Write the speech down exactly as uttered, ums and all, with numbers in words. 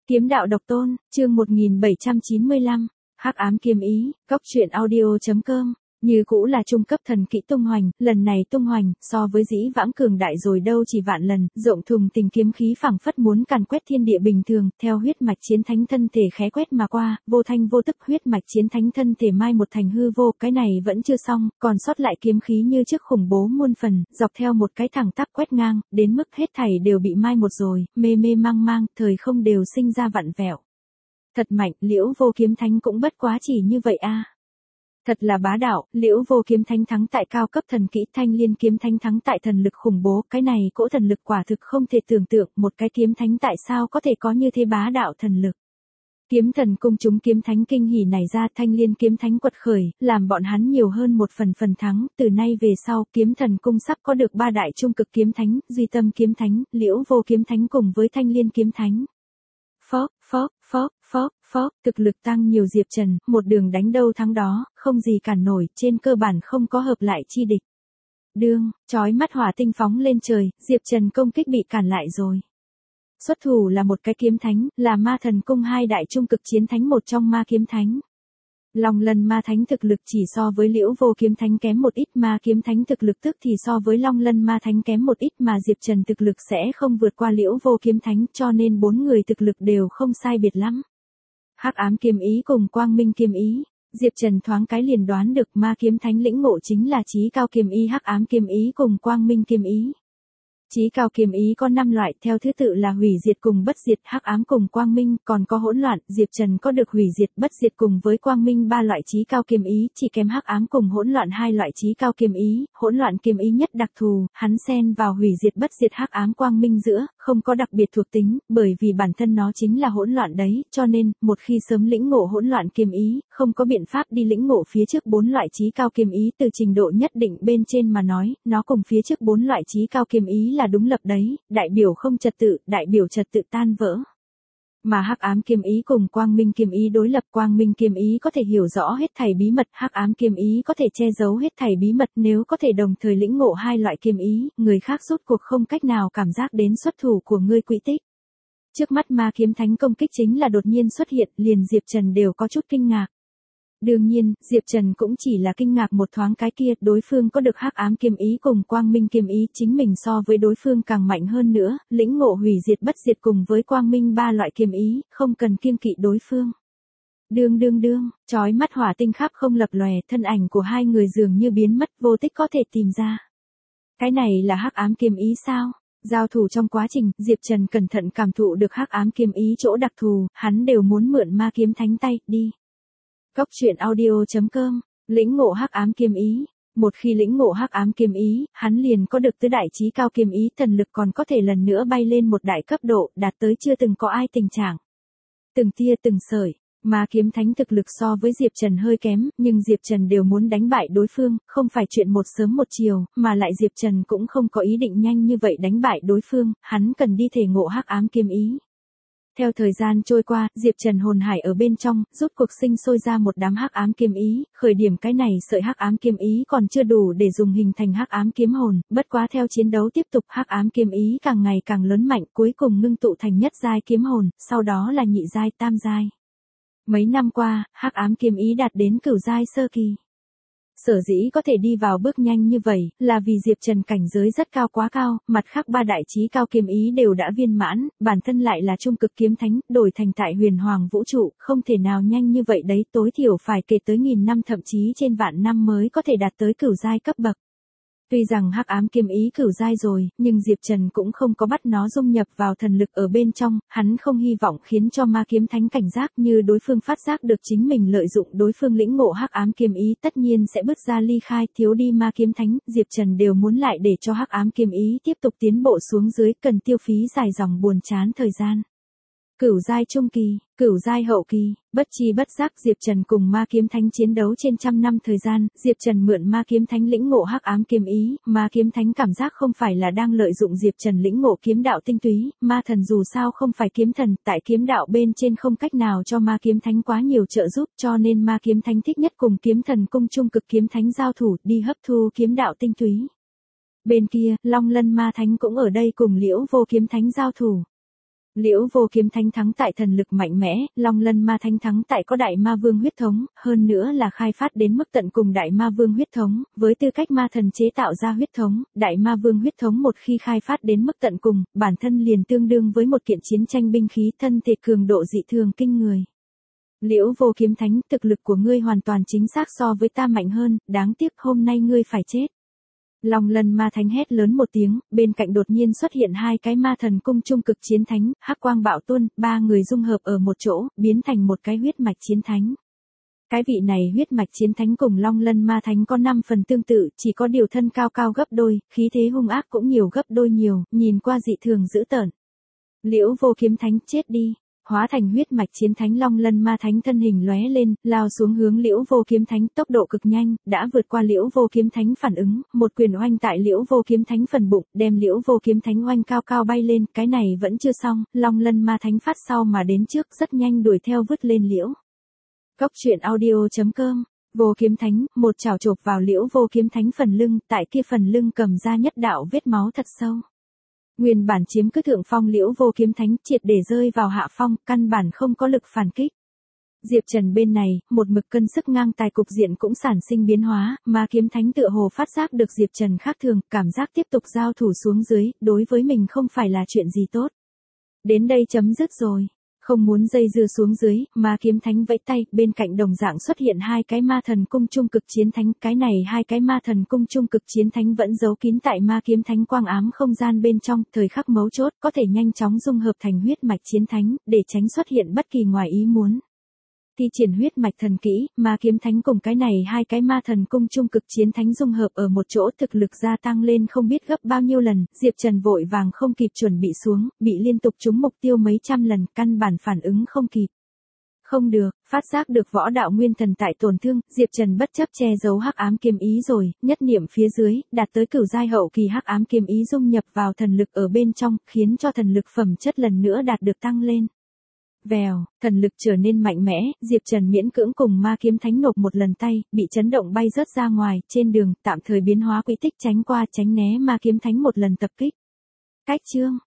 Kiếm đạo độc tôn, chương một nghìn bảy trăm chín mươi lăm, Hắc ám kiếm ý, góc truyện audio chấm com. Như cũ là trung cấp thần kỹ tung hoành, lần này tung hoành, so với dĩ vãng cường đại rồi đâu chỉ vạn lần, rộng thùng tình kiếm khí phảng phất muốn càn quét thiên địa bình thường, theo huyết mạch chiến thánh thân thể khẽ quét mà qua, vô thanh vô tức huyết mạch chiến thánh thân thể mai một thành hư vô, cái này vẫn chưa xong, còn sót lại kiếm khí như trước khủng bố muôn phần, dọc theo một cái thẳng tắp quét ngang, đến mức hết thảy đều bị mai một rồi, mê mê mang mang, thời không đều sinh ra vặn vẹo. Thật mạnh, Liễu Vô Kiếm Thánh cũng bất quá chỉ như vậy a. Thật là bá đạo, Liễu Vô Kiếm Thánh thắng tại cao cấp thần kỹ, Thanh Liên Kiếm Thánh thắng tại thần lực khủng bố, cái này cỗ thần lực quả thực không thể tưởng tượng, một cái kiếm thánh tại sao có thể có như thế bá đạo thần lực. Kiếm thần cung chúng kiếm thánh kinh hỉ này ra, Thanh Liên Kiếm Thánh quật khởi, làm bọn hắn nhiều hơn một phần phần thắng, từ nay về sau, kiếm thần cung sắp có được ba đại trung cực kiếm thánh, Duy Tâm Kiếm Thánh, Liễu Vô Kiếm Thánh cùng với Thanh Liên Kiếm Thánh. Phóp, phóp, phóp, phóp, phóp, thực lực tăng nhiều Diệp Trần, một đường đánh đâu thắng đó, không gì cản nổi, trên cơ bản không có hợp lại chi địch. Đương, chói mắt hỏa tinh phóng lên trời, Diệp Trần công kích bị cản lại rồi. Xuất thủ là một cái kiếm thánh, là ma thần cung hai đại trung cực chiến thánh một trong ma kiếm thánh. Long Lân Ma Thánh thực lực chỉ so với Liễu Vô Kiếm Thánh kém một ít, ma kiếm thánh thực lực tức thì so với Long Lân Ma Thánh kém một ít, mà Diệp Trần thực lực sẽ không vượt qua Liễu Vô Kiếm Thánh, cho nên bốn người thực lực đều không sai biệt lắm. Hắc ám kiếm ý cùng quang minh kiếm ý, Diệp Trần thoáng cái liền đoán được ma kiếm thánh lĩnh ngộ chính là chí cao kiếm ý, hắc ám kiếm ý cùng quang minh kiếm ý. Chí cao kiếm ý có năm loại, theo thứ tự là hủy diệt cùng bất diệt, hắc ám cùng quang minh, còn có hỗn loạn, Diệp Trần có được hủy diệt, bất diệt cùng với quang minh ba loại chí cao kiếm ý, chỉ kém hắc ám cùng hỗn loạn hai loại chí cao kiếm ý, hỗn loạn kiếm ý nhất đặc thù, hắn xen vào hủy diệt bất diệt hắc ám quang minh giữa, không có đặc biệt thuộc tính, bởi vì bản thân nó chính là hỗn loạn đấy, cho nên, một khi sớm lĩnh ngộ hỗn loạn kiếm ý, không có biện pháp đi lĩnh ngộ phía trước bốn loại chí cao kiếm ý, từ trình độ nhất định bên trên mà nói, nó cùng phía trước bốn loại chí cao kiếm ý là đúng lập đấy, đại biểu không trật tự, đại biểu trật tự tan vỡ. Mà hắc ám kiếm ý cùng quang minh kiếm ý đối lập, quang minh kiếm ý có thể hiểu rõ hết thảy bí mật, hắc ám kiếm ý có thể che giấu hết thảy bí mật, nếu có thể đồng thời lĩnh ngộ hai loại kiếm ý, người khác rốt cuộc không cách nào cảm giác đến xuất thủ của ngươi quỹ tích. Trước mắt ma kiếm thánh công kích chính là đột nhiên xuất hiện, liền Diệp Trần đều có chút kinh ngạc. Đương nhiên, Diệp Trần cũng chỉ là kinh ngạc một thoáng, cái kia, đối phương có được hắc ám kiếm ý cùng quang minh kiếm ý, chính mình so với đối phương càng mạnh hơn nữa, lĩnh ngộ hủy diệt bất diệt cùng với quang minh ba loại kiếm ý, không cần kiêng kỵ đối phương. Đương đương đương, chói mắt hỏa tinh khắp không lập lòe, thân ảnh của hai người dường như biến mất, vô tích có thể tìm ra. Cái này là hắc ám kiếm ý sao? Giao thủ trong quá trình, Diệp Trần cẩn thận cảm thụ được hắc ám kiếm ý chỗ đặc thù, hắn đều muốn mượn ma kiếm thánh tay, đi. Góc truyện audio chấm com, lĩnh ngộ hắc ám kiếm ý. Một khi lĩnh ngộ hắc ám kiếm ý, hắn liền có được tứ đại chí cao kiếm ý, thần lực còn có thể lần nữa bay lên một đại cấp độ, đạt tới chưa từng có ai tình trạng. Từng tia từng sợi, mà kiếm thánh thực lực so với Diệp Trần hơi kém, nhưng Diệp Trần đều muốn đánh bại đối phương, không phải chuyện một sớm một chiều, mà lại Diệp Trần cũng không có ý định nhanh như vậy đánh bại đối phương, hắn cần đi thể ngộ hắc ám kiếm ý. Theo thời gian trôi qua, Diệp Trần hồn hải ở bên trong, rút cuộc sinh sôi ra một đám hắc ám kiếm ý, khởi điểm cái này sợi hắc ám kiếm ý còn chưa đủ để dùng hình thành hắc ám kiếm hồn, bất quá theo chiến đấu tiếp tục hắc ám kiếm ý càng ngày càng lớn mạnh, cuối cùng ngưng tụ thành nhất giai kiếm hồn, sau đó là nhị giai, tam giai. Mấy năm qua, hắc ám kiếm ý đạt đến cửu giai sơ kỳ. Sở dĩ có thể đi vào bước nhanh như vậy, là vì Diệp Trần cảnh giới rất cao, quá cao, mặt khác ba đại chí cao kiếm ý đều đã viên mãn, bản thân lại là trung cực kiếm thánh, đổi thành tại huyền hoàng vũ trụ, không thể nào nhanh như vậy đấy, tối thiểu phải kể tới nghìn năm thậm chí trên vạn năm mới có thể đạt tới cửu giai cấp bậc. Tuy rằng hắc ám kiếm ý cửu giai rồi, nhưng Diệp Trần cũng không có bắt nó dung nhập vào thần lực ở bên trong, hắn không hy vọng khiến cho ma kiếm thánh cảnh giác, như đối phương phát giác được chính mình lợi dụng đối phương lĩnh ngộ hắc ám kiếm ý, tất nhiên sẽ bứt ra ly khai, thiếu đi ma kiếm thánh, Diệp Trần đều muốn lại để cho hắc ám kiếm ý tiếp tục tiến bộ xuống dưới, cần tiêu phí dài dòng buồn chán thời gian. Cửu giai trung kỳ, cửu giai hậu kỳ, bất chi bất giác Diệp Trần cùng ma kiếm thánh chiến đấu trên trăm năm thời gian, Diệp Trần mượn ma kiếm thánh lĩnh ngộ hắc ám kiếm ý, ma kiếm thánh cảm giác không phải là đang lợi dụng Diệp Trần lĩnh ngộ kiếm đạo tinh túy, ma thần dù sao không phải kiếm thần, tại kiếm đạo bên trên không cách nào cho ma kiếm thánh quá nhiều trợ giúp, cho nên ma kiếm thánh thích nhất cùng kiếm thần cung trung cực kiếm thánh giao thủ, đi hấp thu kiếm đạo tinh túy. Bên kia, Long Lân Ma Thánh cũng ở đây cùng Liễu Vô Kiếm Thánh giao thủ. Liễu Vô Kiếm Thánh thắng tại thần lực mạnh mẽ, Long Lân Ma Thánh thắng tại có Đại Ma Vương huyết thống, hơn nữa là khai phát đến mức tận cùng Đại Ma Vương huyết thống, với tư cách ma thần chế tạo ra huyết thống, Đại Ma Vương huyết thống một khi khai phát đến mức tận cùng, bản thân liền tương đương với một kiện chiến tranh binh khí, thân thể cường độ dị thường kinh người. Liễu Vô Kiếm Thánh, thực lực của ngươi hoàn toàn chính xác so với ta mạnh hơn, đáng tiếc hôm nay ngươi phải chết. Long Lân Ma Thánh hét lớn một tiếng, bên cạnh đột nhiên xuất hiện hai cái ma thần cung trung cực chiến thánh, hắc quang bạo tuôn, ba người dung hợp ở một chỗ, biến thành một cái huyết mạch chiến thánh. Cái vị này huyết mạch chiến thánh cùng Long Lân Ma Thánh có năm phần tương tự, chỉ có điều thân cao cao gấp đôi, khí thế hung ác cũng nhiều gấp đôi nhiều, nhìn qua dị thường dữ tợn. Liễu Vô Kiếm Thánh chết đi. Hóa thành huyết mạch chiến thánh Long Lân Ma Thánh thân hình lóe lên, lao xuống hướng Liễu Vô Kiếm Thánh, tốc độ cực nhanh, đã vượt qua Liễu Vô Kiếm Thánh phản ứng, một quyền oanh tại Liễu Vô Kiếm Thánh phần bụng, đem Liễu Vô Kiếm Thánh oanh cao cao bay lên, cái này vẫn chưa xong, Long Lân Ma Thánh phát sau mà đến trước, rất nhanh đuổi theo vứt lên Liễu. Góc truyện audio chấm com. Vô Kiếm Thánh, một chảo chộp vào Liễu Vô Kiếm Thánh phần lưng, tại kia phần lưng cầm ra nhất đạo vết máu thật sâu. Nguyên bản chiếm cứ thượng phong Liễu Vô Kiếm Thánh triệt để rơi vào hạ phong, căn bản không có lực phản kích. Diệp Trần bên này, một mực cân sức ngang tài cục diện cũng sản sinh biến hóa, mà Kiếm Thánh tựa hồ phát giác được Diệp Trần khác thường, cảm giác tiếp tục giao thủ xuống dưới, đối với mình không phải là chuyện gì tốt. Đến đây chấm dứt rồi. Không muốn dây dưa xuống dưới, mà Kiếm Thánh vẫy tay, bên cạnh đồng dạng xuất hiện hai cái ma thần cung trung cực chiến thánh, cái này hai cái ma thần cung trung cực chiến thánh vẫn giấu kín tại ma Kiếm Thánh quang ám không gian bên trong, thời khắc mấu chốt, có thể nhanh chóng dung hợp thành huyết mạch chiến thánh, để tránh xuất hiện bất kỳ ngoài ý muốn. Thi triển huyết mạch thần kỹ, ma Kiếm Thánh cùng cái này hai cái ma thần cung trung cực chiến thánh dung hợp ở một chỗ, thực lực gia tăng lên không biết gấp bao nhiêu lần, Diệp Trần vội vàng không kịp chuẩn bị xuống, bị liên tục trúng mục tiêu mấy trăm lần, căn bản phản ứng không kịp. Không được, phát giác được võ đạo nguyên thần tại tổn thương, Diệp Trần bất chấp che giấu hắc ám kiếm ý rồi, nhất niệm phía dưới, đạt tới cửu giai hậu kỳ hắc ám kiếm ý dung nhập vào thần lực ở bên trong, khiến cho thần lực phẩm chất lần nữa đạt được tăng lên. Vèo, thần lực trở nên mạnh mẽ, Diệp Trần miễn cưỡng cùng ma Kiếm Thánh nộp một lần tay, bị chấn động bay rớt ra ngoài, trên đường, tạm thời biến hóa quỹ tích tránh qua tránh né ma Kiếm Thánh một lần tập kích. Cách chương